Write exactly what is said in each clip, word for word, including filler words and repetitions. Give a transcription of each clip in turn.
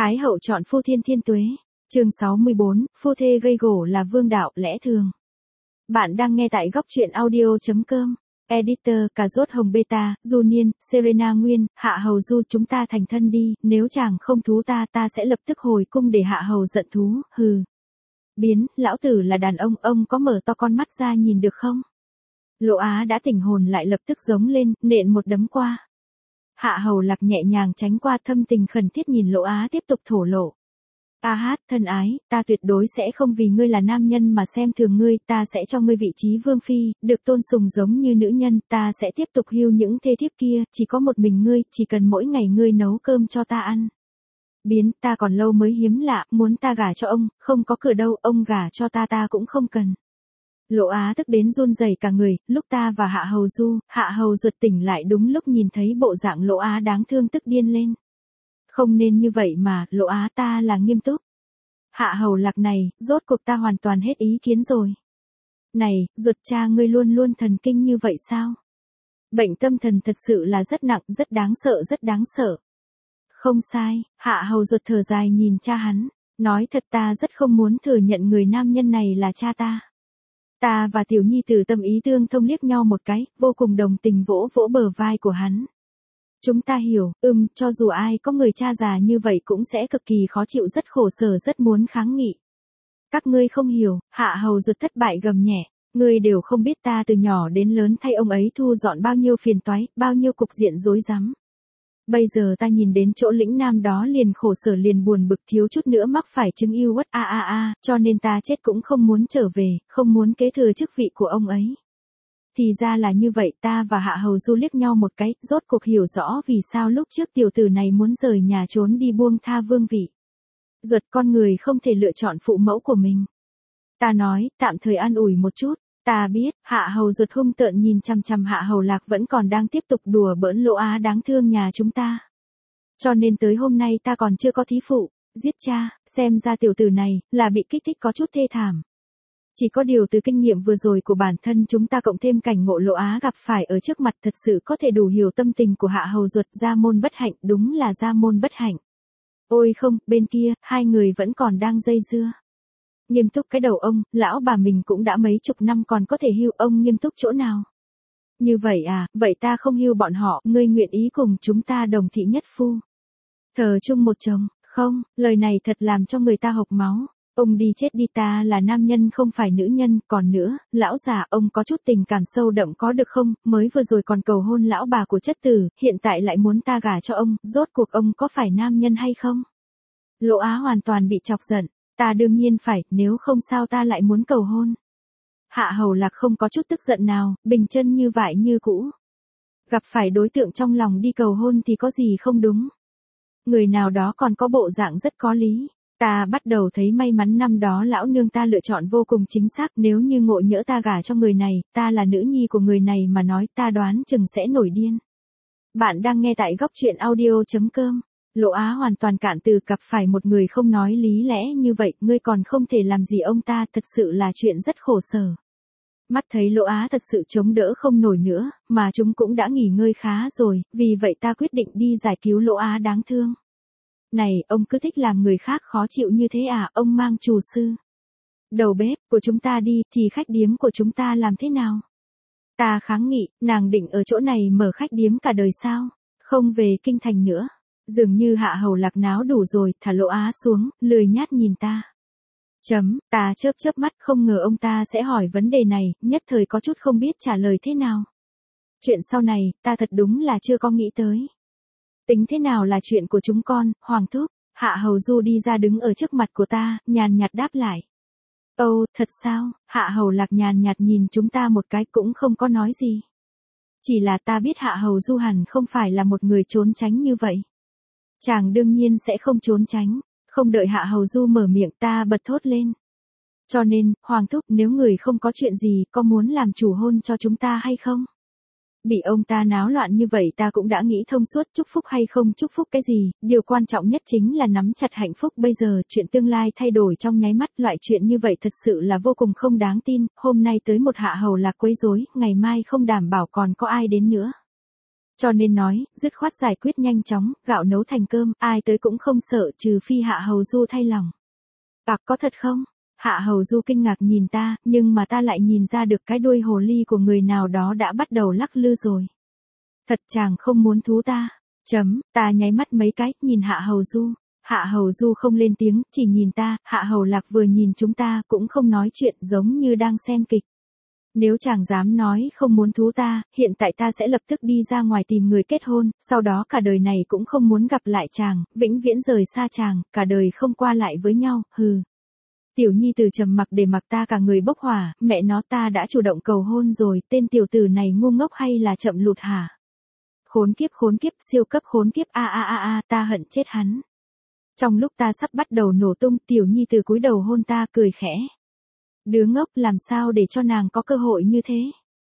Thái hậu chọn phu thiên thiên tuế. Chương sáu mươi bốn, phu thê gây gổ là vương đạo, lẽ thường. Bạn đang nghe tại góc truyện audio.com. Editor, Cà Rốt Hồng Beta, Junior, Serena Nguyên, Hạ Hầu Du, chúng ta thành thân đi, nếu chàng không thú ta ta sẽ lập tức hồi cung để Hạ Hầu giận thú, hừ. Biến, lão tử là đàn ông, ông có mở to con mắt ra nhìn được không? Lộ Á đã tỉnh hồn lại lập tức giống lên, nện một đấm qua. Hạ Hầu Lạc nhẹ nhàng tránh qua, thâm tình khẩn thiết nhìn Lộ Á tiếp tục thổ lộ. A hát, thân ái, ta tuyệt đối sẽ không vì ngươi là nam nhân mà xem thường ngươi, ta sẽ cho ngươi vị trí vương phi, được tôn sùng giống như nữ nhân, ta sẽ tiếp tục hưu những thê thiếp kia, chỉ có một mình ngươi, chỉ cần mỗi ngày ngươi nấu cơm cho ta ăn. Biến, ta còn lâu mới hiếm lạ, muốn ta gả cho ông, không có cửa đâu, ông gả cho ta ta cũng không cần. Lộ Á tức đến run rẩy cả người, lúc ta và Hạ Hầu Du, Hạ Hầu ruột tỉnh lại đúng lúc nhìn thấy bộ dạng Lộ Á đáng thương tức điên lên. Không nên như vậy mà, Lộ Á, ta là nghiêm túc. Hạ Hầu Lạc này, rốt cuộc ta hoàn toàn hết ý kiến rồi. Này, ruột cha ngươi luôn luôn thần kinh như vậy sao? Bệnh tâm thần thật sự là rất nặng, rất đáng sợ, rất đáng sợ. Không sai, Hạ Hầu ruột thở dài nhìn cha hắn, nói thật ta rất không muốn thừa nhận người nam nhân này là cha ta. Ta và tiểu nhi tử tâm ý tương thông liếc nhau một cái, vô cùng đồng tình vỗ vỗ bờ vai của hắn. Chúng ta hiểu, ừm, cho dù ai có người cha già như vậy cũng sẽ cực kỳ khó chịu, rất khổ sở, rất muốn kháng nghị. Các ngươi không hiểu, Hạ Hầu ruột thất bại gầm nhẹ, ngươi đều không biết ta từ nhỏ đến lớn thay ông ấy thu dọn bao nhiêu phiền toái, bao nhiêu cục diện rối rắm. Bây giờ ta nhìn đến chỗ lĩnh nam đó liền khổ sở liền buồn bực, thiếu chút nữa mắc phải chứng yêu uất a a a, cho nên ta chết cũng không muốn trở về, không muốn kế thừa chức vị của ông ấy. Thì ra là như vậy, ta và Hạ Hầu Du liếc nhau một cái, rốt cuộc hiểu rõ vì sao lúc trước tiểu tử này muốn rời nhà trốn đi buông tha vương vị. Ruột con người không thể lựa chọn phụ mẫu của mình. Ta nói, tạm thời an ủi một chút, ta biết, Hạ Hầu ruột hung tợn nhìn chằm chằm Hạ Hầu Lạc vẫn còn đang tiếp tục đùa bỡn Lộ Á đáng thương nhà chúng ta. Cho nên tới hôm nay ta còn chưa có thí phụ, giết cha, xem ra tiểu tử này, là bị kích thích có chút thê thảm. Chỉ có điều từ kinh nghiệm vừa rồi của bản thân chúng ta cộng thêm cảnh ngộ Lộ Á gặp phải ở trước mặt thật sự có thể đủ hiểu tâm tình của Hạ Hầu ruột, gia môn bất hạnh, đúng là gia môn bất hạnh. Ôi không, bên kia, hai người vẫn còn đang dây dưa. Nghiêm túc cái đầu ông, lão bà mình cũng đã mấy chục năm còn có thể hưu, ông nghiêm túc chỗ nào? Như vậy à, vậy ta không hưu bọn họ, ngươi nguyện ý cùng chúng ta đồng thị nhất phu. Thờ chung một chồng, không, lời này thật làm cho người ta hộc máu. Ông đi chết đi, ta là nam nhân không phải nữ nhân, còn nữa, lão già ông có chút tình cảm sâu đậm có được không, mới vừa rồi còn cầu hôn lão bà của chất tử, hiện tại lại muốn ta gả cho ông, rốt cuộc ông có phải nam nhân hay không? Lộ Á hoàn toàn bị chọc giận, ta đương nhiên phải, nếu không sao ta lại muốn cầu hôn. Hạ Hầu Lạc không có chút tức giận nào, bình chân như vại như cũ. Gặp phải đối tượng trong lòng đi cầu hôn thì có gì không đúng. Người nào đó còn có bộ dạng rất có lý. Ta bắt đầu thấy may mắn năm đó lão nương ta lựa chọn vô cùng chính xác, nếu như ngộ nhỡ ta gả cho người này, ta là nữ nhi của người này mà nói, ta đoán chừng sẽ nổi điên. Bạn đang nghe tại góc truyện audio.com. Lộ Á hoàn toàn cạn từ, gặp phải một người không nói lý lẽ như vậy, ngươi còn không thể làm gì ông ta, thật sự là chuyện rất khổ sở. Mắt thấy Lộ Á thật sự chống đỡ không nổi nữa, mà chúng cũng đã nghỉ ngơi khá rồi, vì vậy ta quyết định đi giải cứu Lộ Á đáng thương. Này, ông cứ thích làm người khác khó chịu như thế à, ông mang trù sư. Đầu bếp của chúng ta đi, thì khách điếm của chúng ta làm thế nào? Ta kháng nghị, nàng định ở chỗ này mở khách điếm cả đời sao? Không về kinh thành nữa. Dường như Hạ Hầu Lạc náo đủ rồi, thả Lộ Á xuống, lười nhát nhìn ta. Chấm, ta chớp chớp mắt, không ngờ ông ta sẽ hỏi vấn đề này, nhất thời có chút không biết trả lời thế nào. Chuyện sau này, ta thật đúng là chưa có nghĩ tới. Tính thế nào là chuyện của chúng con, Hoàng thúc. Hạ Hầu Du đi ra đứng ở trước mặt của ta, nhàn nhạt đáp lại. Ồ, thật sao? Hạ Hầu Lạc nhàn nhạt nhìn chúng ta một cái cũng không có nói gì. Chỉ là ta biết Hạ Hầu Du hẳn không phải là một người trốn tránh như vậy. Chàng đương nhiên sẽ không trốn tránh, không đợi Hạ Hầu Du mở miệng ta bật thốt lên. Cho nên, Hoàng thúc, nếu người không có chuyện gì, có muốn làm chủ hôn cho chúng ta hay không? Bị ông ta náo loạn như vậy ta cũng đã nghĩ thông suốt, chúc phúc hay không chúc phúc cái gì, điều quan trọng nhất chính là nắm chặt hạnh phúc bây giờ, chuyện tương lai thay đổi trong nháy mắt, loại chuyện như vậy thật sự là vô cùng không đáng tin, hôm nay tới một Hạ Hầu Lạc quấy rối, ngày mai không đảm bảo còn có ai đến nữa. Cho nên nói, dứt khoát giải quyết nhanh chóng, gạo nấu thành cơm, ai tới cũng không sợ trừ phi Hạ Hầu Du thay lòng. Bạc có thật không? Hạ Hầu Du kinh ngạc nhìn ta, nhưng mà ta lại nhìn ra được cái đuôi hồ ly của người nào đó đã bắt đầu lắc lư rồi. Thật chàng không muốn thú ta. Chấm, ta nháy mắt mấy cái, nhìn Hạ Hầu Du. Hạ Hầu Du không lên tiếng, chỉ nhìn ta, Hạ Hầu Lạc vừa nhìn chúng ta, cũng không nói chuyện, giống như đang xem kịch. Nếu chàng dám nói không muốn thú ta, hiện tại ta sẽ lập tức đi ra ngoài tìm người kết hôn, sau đó cả đời này cũng không muốn gặp lại chàng, vĩnh viễn rời xa chàng, cả đời không qua lại với nhau, hừ. Tiểu nhi tử trầm mặc để mặc ta cả người bốc hỏa, mẹ nó ta đã chủ động cầu hôn rồi, tên tiểu tử này ngu ngốc hay là chậm lụt hả? Khốn kiếp khốn kiếp, siêu cấp khốn kiếp, a a a a, ta hận chết hắn. Trong lúc ta sắp bắt đầu nổ tung, tiểu nhi tử cúi đầu hôn ta, cười khẽ. Đứa ngốc, làm sao để cho nàng có cơ hội như thế?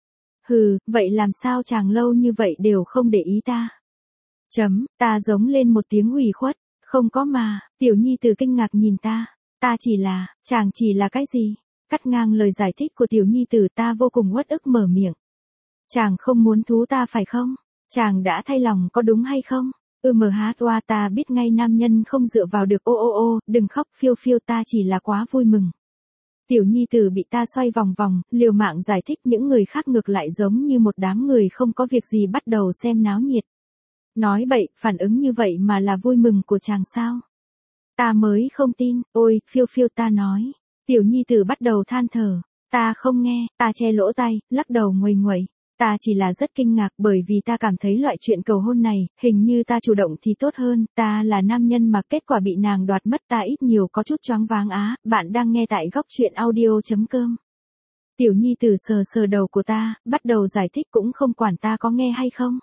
Hừ, vậy làm sao chàng lâu như vậy đều không để ý ta? Chấm, ta giống lên một tiếng ủy khuất, không có mà, tiểu nhi tử kinh ngạc nhìn ta. Ta chỉ là, chàng chỉ là cái gì? Cắt ngang lời giải thích của tiểu nhi tử, ta vô cùng uất ức mở miệng. Chàng không muốn thú ta phải không? Chàng đã thay lòng có đúng hay không? Ừ mờ hát oa, ta biết ngay nam nhân không dựa vào được, ô ô ô, đừng khóc phiêu phiêu, ta chỉ là quá vui mừng. Tiểu nhi tử bị ta xoay vòng vòng, liều mạng giải thích, những người khác ngược lại giống như một đám người không có việc gì bắt đầu xem náo nhiệt. Nói bậy, phản ứng như vậy mà là vui mừng của chàng sao? Ta mới không tin, ôi, phiêu phiêu, ta nói. Tiểu nhi tử bắt đầu than thở. Ta không nghe, ta che lỗ tai, lắc đầu nguầy nguậy. Ta chỉ là rất kinh ngạc bởi vì ta cảm thấy loại chuyện cầu hôn này, hình như ta chủ động thì tốt hơn, ta là nam nhân mà kết quả bị nàng đoạt mất, ta ít nhiều có chút choáng váng á, bạn đang nghe tại góc truyện audio chấm com. Tiểu nhi tử sờ sờ đầu của ta, bắt đầu giải thích, cũng không quản ta có nghe hay không.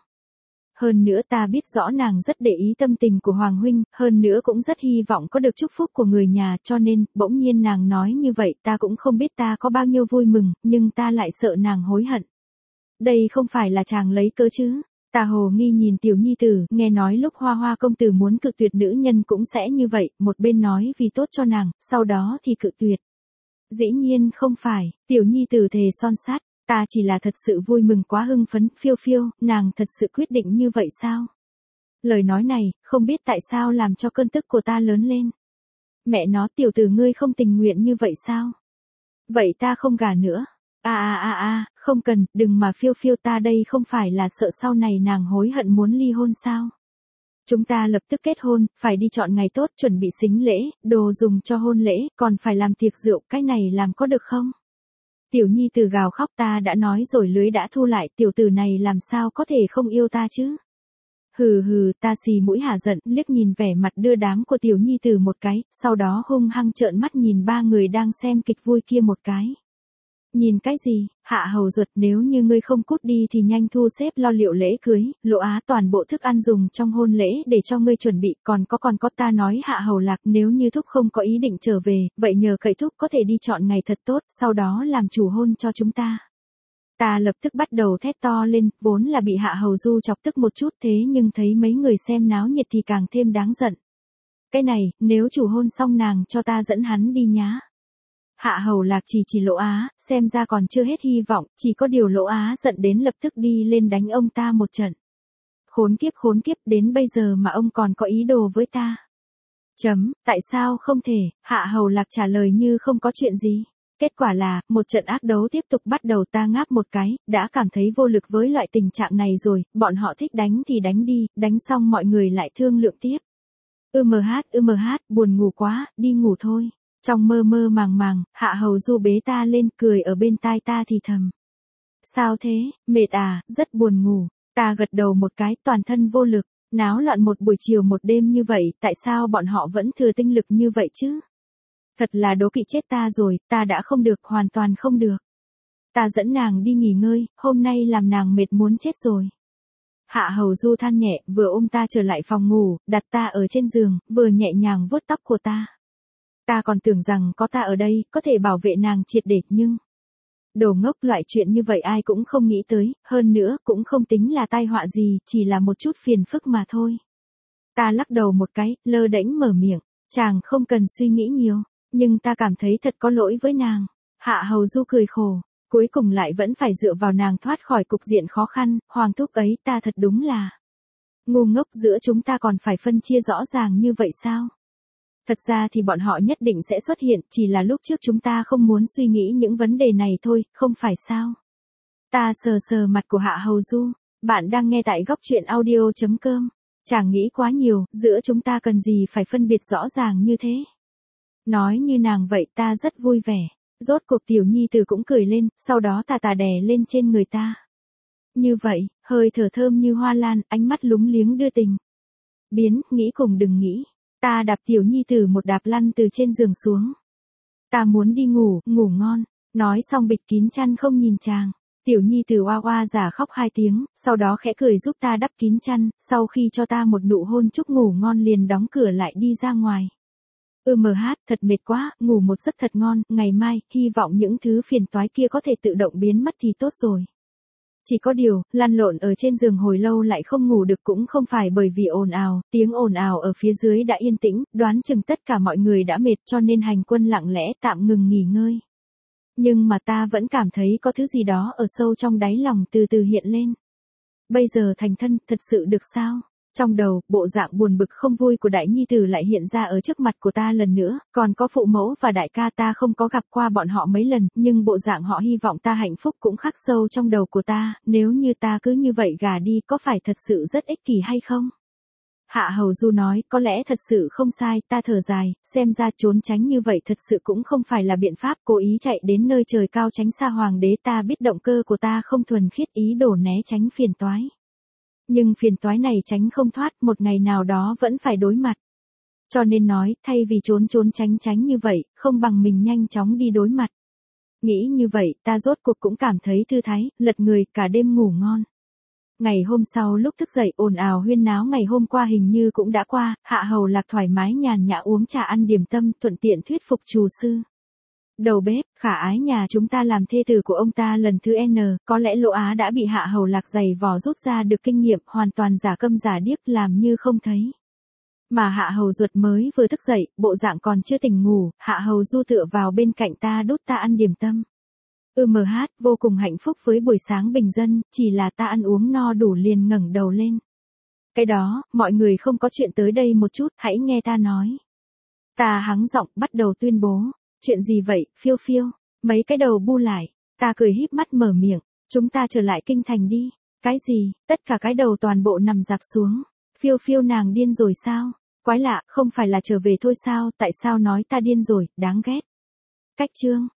Hơn nữa ta biết rõ nàng rất để ý tâm tình của Hoàng huynh, hơn nữa cũng rất hy vọng có được chúc phúc của người nhà, cho nên, bỗng nhiên nàng nói như vậy, ta cũng không biết ta có bao nhiêu vui mừng, nhưng ta lại sợ nàng hối hận. Đây không phải là chàng lấy cớ chứ? Ta hồ nghi nhìn tiểu nhi tử, nghe nói lúc Hoa Hoa công tử muốn cự tuyệt nữ nhân cũng sẽ như vậy, một bên nói vì tốt cho nàng, sau đó thì cự tuyệt. Dĩ nhiên không phải, tiểu nhi tử thề son sắt. Ta chỉ là thật sự vui mừng quá hưng phấn, phiêu phiêu, nàng thật sự quyết định như vậy sao? Lời nói này, không biết tại sao làm cho cơn tức của ta lớn lên. Mẹ nó, tiểu tử ngươi không tình nguyện như vậy sao? Vậy ta không gả nữa. A a a a, không cần, đừng mà phiêu phiêu, ta đây không phải là sợ sau này nàng hối hận muốn ly hôn sao? Chúng ta lập tức kết hôn, phải đi chọn ngày tốt, chuẩn bị sính lễ, đồ dùng cho hôn lễ, còn phải làm tiệc rượu, cái này làm có được không? Tiểu nhi tử gào khóc, ta đã nói rồi lưới đã thu lại, tiểu tử này làm sao có thể không yêu ta chứ? Hừ hừ, ta xì mũi hả giận, liếc nhìn vẻ mặt đưa đám của tiểu nhi tử một cái, sau đó hung hăng trợn mắt nhìn ba người đang xem kịch vui kia một cái. Nhìn cái gì, Hạ Hầu Duật, nếu như ngươi không cút đi thì nhanh thu xếp lo liệu lễ cưới, Lộ Á toàn bộ thức ăn dùng trong hôn lễ để cho ngươi chuẩn bị, còn có còn có ta nói Hạ Hầu Lạc, nếu như thúc không có ý định trở về, vậy nhờ cậy thúc có thể đi chọn ngày thật tốt, sau đó làm chủ hôn cho chúng ta. Ta lập tức bắt đầu thét to lên, vốn là bị Hạ Hầu Du chọc tức một chút, thế nhưng thấy mấy người xem náo nhiệt thì càng thêm đáng giận. Cái này, nếu chủ hôn xong nàng cho ta dẫn hắn đi nhá. Hạ Hầu Lạc chỉ chỉ Lỗ Á, xem ra còn chưa hết hy vọng, chỉ có điều Lỗ Á giận đến lập tức đi lên đánh ông ta một trận. Khốn kiếp khốn kiếp, đến bây giờ mà ông còn có ý đồ với ta. Chấm, tại sao không thể, Hạ Hầu Lạc trả lời như không có chuyện gì. Kết quả là, một trận ác đấu tiếp tục bắt đầu, ta ngáp một cái, đã cảm thấy vô lực với loại tình trạng này rồi, bọn họ thích đánh thì đánh đi, đánh xong mọi người lại thương lượng tiếp. Ư mờ hát, ư mờ hát, buồn ngủ quá, đi ngủ thôi. Trong mơ mơ màng màng, Hạ Hầu Du bế ta lên, cười ở bên tai ta thì thầm. Sao thế, mệt à, rất buồn ngủ. Ta gật đầu một cái, toàn thân vô lực, náo loạn một buổi chiều một đêm như vậy, tại sao bọn họ vẫn thừa tinh lực như vậy chứ? Thật là đố kỵ chết ta rồi, ta đã không được, hoàn toàn không được. Ta dẫn nàng đi nghỉ ngơi, hôm nay làm nàng mệt muốn chết rồi. Hạ Hầu Du than nhẹ, vừa ôm ta trở lại phòng ngủ, đặt ta ở trên giường, vừa nhẹ nhàng vuốt tóc của ta. Ta còn tưởng rằng có ta ở đây, có thể bảo vệ nàng triệt để, nhưng... Đồ ngốc, loại chuyện như vậy ai cũng không nghĩ tới, hơn nữa, cũng không tính là tai họa gì, chỉ là một chút phiền phức mà thôi. Ta lắc đầu một cái, lơ đễnh mở miệng, chàng không cần suy nghĩ nhiều, nhưng ta cảm thấy thật có lỗi với nàng. Hạ Hầu Du cười khổ, Cuối cùng lại vẫn phải dựa vào nàng thoát khỏi cục diện khó khăn, Hoàng thúc ấy ta thật đúng là ngu ngốc, giữa chúng ta còn phải phân chia rõ ràng như vậy sao? Thật ra thì bọn họ nhất định sẽ xuất hiện, chỉ là lúc trước chúng ta không muốn suy nghĩ những vấn đề này thôi, không phải sao? Ta sờ sờ mặt của Hạ Hầu Du, bạn đang nghe tại góc truyện audio.com. Chàng nghĩ quá nhiều, giữa chúng ta cần gì phải phân biệt rõ ràng như thế. Nói như nàng vậy ta rất vui vẻ. Rốt cuộc tiểu nhi tử cũng cười lên, sau đó tà tà đè lên trên người ta. Như vậy, hơi thở thơm như hoa lan, ánh mắt lúng liếng đưa tình. Biến, nghĩ cùng đừng nghĩ. Ta đạp tiểu nhi tử một đạp lăn từ trên giường xuống. Ta muốn đi ngủ, ngủ ngon. Nói xong bịt kín chăn không nhìn chàng. Tiểu nhi tử oa oa giả khóc hai tiếng, sau đó khẽ cười giúp ta đắp kín chăn, sau khi cho ta một nụ hôn chúc ngủ ngon liền đóng cửa lại đi ra ngoài. Ừ mờ hát, thật mệt quá, ngủ một giấc thật ngon, ngày mai, hy vọng những thứ phiền toái kia có thể tự động biến mất thì tốt rồi. Chỉ có điều, lăn lộn ở trên giường hồi lâu lại không ngủ được cũng không phải bởi vì ồn ào, tiếng ồn ào ở phía dưới đã yên tĩnh, đoán chừng tất cả mọi người đã mệt cho nên hành quân lặng lẽ tạm ngừng nghỉ ngơi. Nhưng mà ta vẫn cảm thấy có thứ gì đó ở sâu trong đáy lòng từ từ hiện lên. Bây giờ thành thân, thật sự được sao? Trong đầu, bộ dạng buồn bực không vui của đại nhi tử lại hiện ra ở trước mặt của ta lần nữa, còn có phụ mẫu và đại ca ta không có gặp qua bọn họ mấy lần, nhưng bộ dạng họ hy vọng ta hạnh phúc cũng khắc sâu trong đầu của ta, nếu như ta cứ như vậy gả đi có phải thật sự rất ích kỷ hay không? Hạ Hầu Du nói, có lẽ thật sự không sai, ta thở dài, xem ra trốn tránh như vậy thật sự cũng không phải là biện pháp, cố ý chạy đến nơi trời cao tránh xa hoàng đế, ta biết động cơ của ta không thuần khiết, ý đồ né tránh phiền toái. Nhưng phiền toái này tránh không thoát, một ngày nào đó vẫn phải đối mặt. Cho nên nói, thay vì trốn trốn tránh tránh như vậy, không bằng mình nhanh chóng đi đối mặt. Nghĩ như vậy, ta rốt cuộc cũng cảm thấy thư thái, lật người, cả đêm ngủ ngon. Ngày hôm sau lúc thức dậy ồn ào huyên náo ngày hôm qua hình như cũng đã qua, Hạ Hầu Lạc thoải mái nhàn nhã uống trà ăn điểm tâm, thuận tiện thuyết phục trù sư. Đầu bếp, khả ái nhà chúng ta làm thê tử của ông ta lần thứ N, có lẽ Lỗ Á đã bị Hạ Hầu Lạc giày vò rút ra được kinh nghiệm, hoàn toàn giả câm giả điếc làm như không thấy. Mà Hạ Hầu Duật mới vừa thức dậy, bộ dạng còn chưa tỉnh ngủ, Hạ Hầu Du tựa vào bên cạnh ta đút ta ăn điểm tâm. Ừ mờ hát, vô cùng hạnh phúc với buổi sáng bình dân, chỉ là ta ăn uống no đủ liền ngẩng đầu lên. Cái đó, mọi người không có chuyện tới đây một chút, hãy nghe ta nói. Ta hắng giọng bắt đầu tuyên bố. Chuyện gì vậy, Phiêu Phiêu? Mấy cái đầu bu lại. Ta cười híp mắt mở miệng. Chúng ta trở lại kinh thành đi. Cái gì? Tất cả cái đầu toàn bộ nằm dạp xuống. Phiêu Phiêu nàng điên rồi sao? Quái lạ, không phải là trở về thôi sao? Tại sao nói ta điên rồi, đáng ghét. Cách chương.